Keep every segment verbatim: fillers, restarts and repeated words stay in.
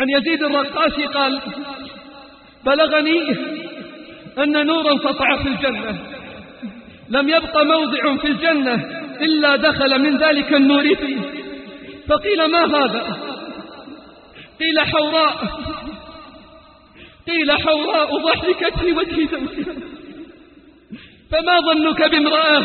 عن يزيد الرقاشي قال: بلغني أن نورا سطع في الجنة لم يبق موضع في الجنة إلا دخل من ذلك النور فيه، فقيل: ما هذا؟ قيل: حوراء قيل حوراء ضحكت في وجه زوجها. فما ظنك بامرأة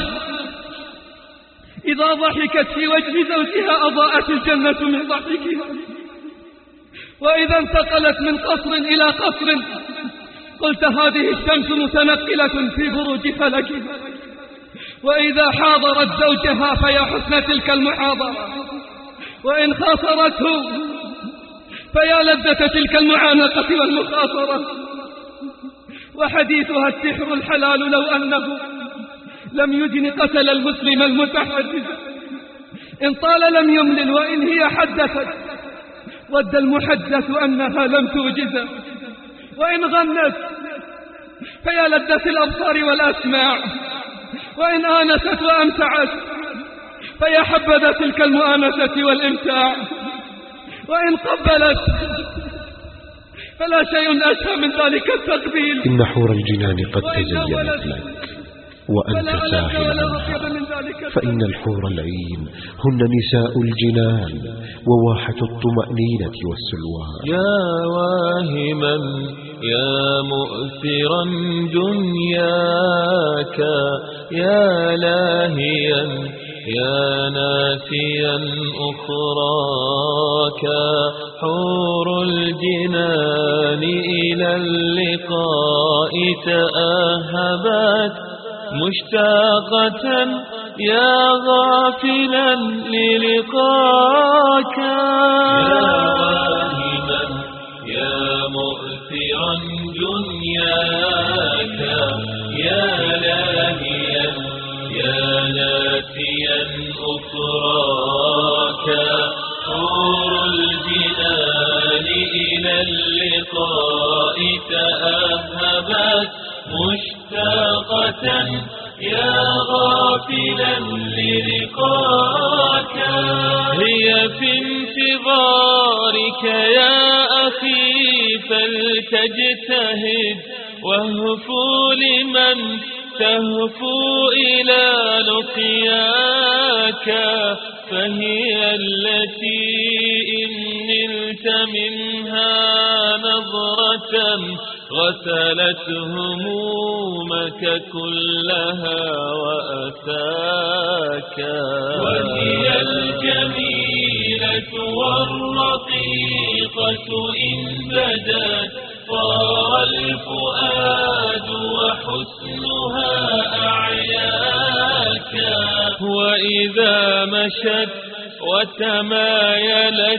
إذا ضحكت في وجه زوجها أضاءت الجنة من ضحكها، وإذا انتقلت من قصر إلى قصر قلت هذه الشمس متنقلة في بروج فلكها، وإذا حاضرت زوجها فيا حسن تلك المحاضرة، وإن خاصرته فيا لذة تلك المعانقة والمخاصرة. وحديثها السحر الحلال لو أنه لم يجن قتل المسلم المتحدث، إن طال لم يملل، وإن هي حدثت ود المحدث أنها لم توجز، وإن غنت فيا لذة الأبصار والأسماع، وإن آنست وأمتعت فيا حبذا تلك المؤانسة والإمتاع، وإن قبلت فلا شيء أشهى من ذلك التقبيل. إن حور الجنان قد تزينت لك وأنت ساهل عنها، فإن الحور العين هن نساء الجنان وواحة الطمأنينة والسلوان. يا واهما يا مؤثرا دنياك، يا لاهيا يا ناسيا أخراك، حور الجنان إلى اللقاء تأهبت مشتاقة يا غافلا للقاك. يا واهما يا مؤثرا دنياك، يا لاهيا يا ناسيا أخراك، حور الجنان إلى اللقاء تأهبت مشتاقة يا غافلا للقاك. هي في انتظارك يا أخي فلتجتهد، واهفوا لمن تهفو إلى لقياك، فهي التي إن نلت منها نظرة غسلت همومك كلها وأساك. وهي الجميلة والرقيقة إن بدت طار الفؤاد وحسنها أعياك، وإذا مشت وتمايلت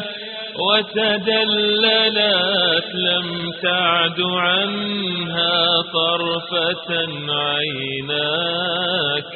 وتدللت لم تعد عنها طرفة عيناك.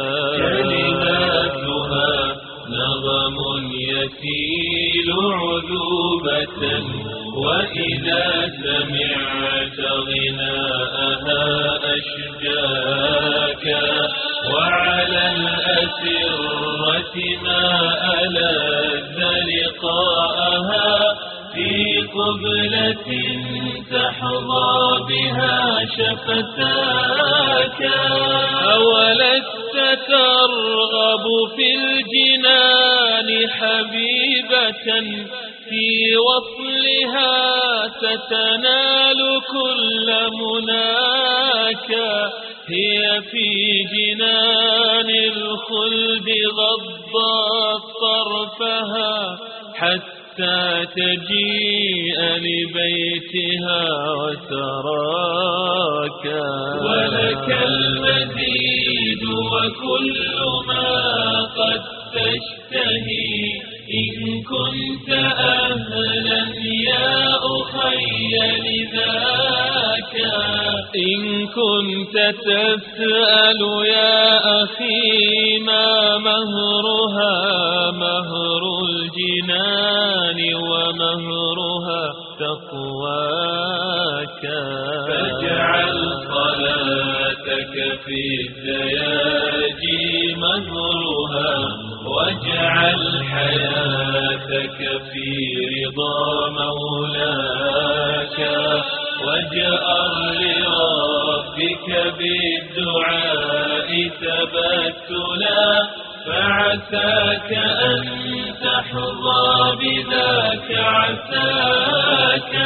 كلماتها نغم يسيل عذوبة، وإذا سمعت غناءها أشجاك، وعلى الأسرة ما ألذ لقاءها في قبلة تحظى بها شفتاك. أولست ترغب في الجنان حبيبة في وصلها ستنال كل مناك. هي في جنان الخلد غضت طرفها حتى تجيء لبيتها وتراك. ولك المزيد وكل ما قد تشتهي إن كنت أهلا يا أخي لذاك. إن كنت تسأل يا أخي ما مهرها، مهر الجنان ومهرها تقواك. فاجعل صلاتك في الزياجي مهرها، واجعل حياتك في رضا مولاك. واجأر لربك بالدعاء تبتلا فعساك أن تحظى بذاك عساك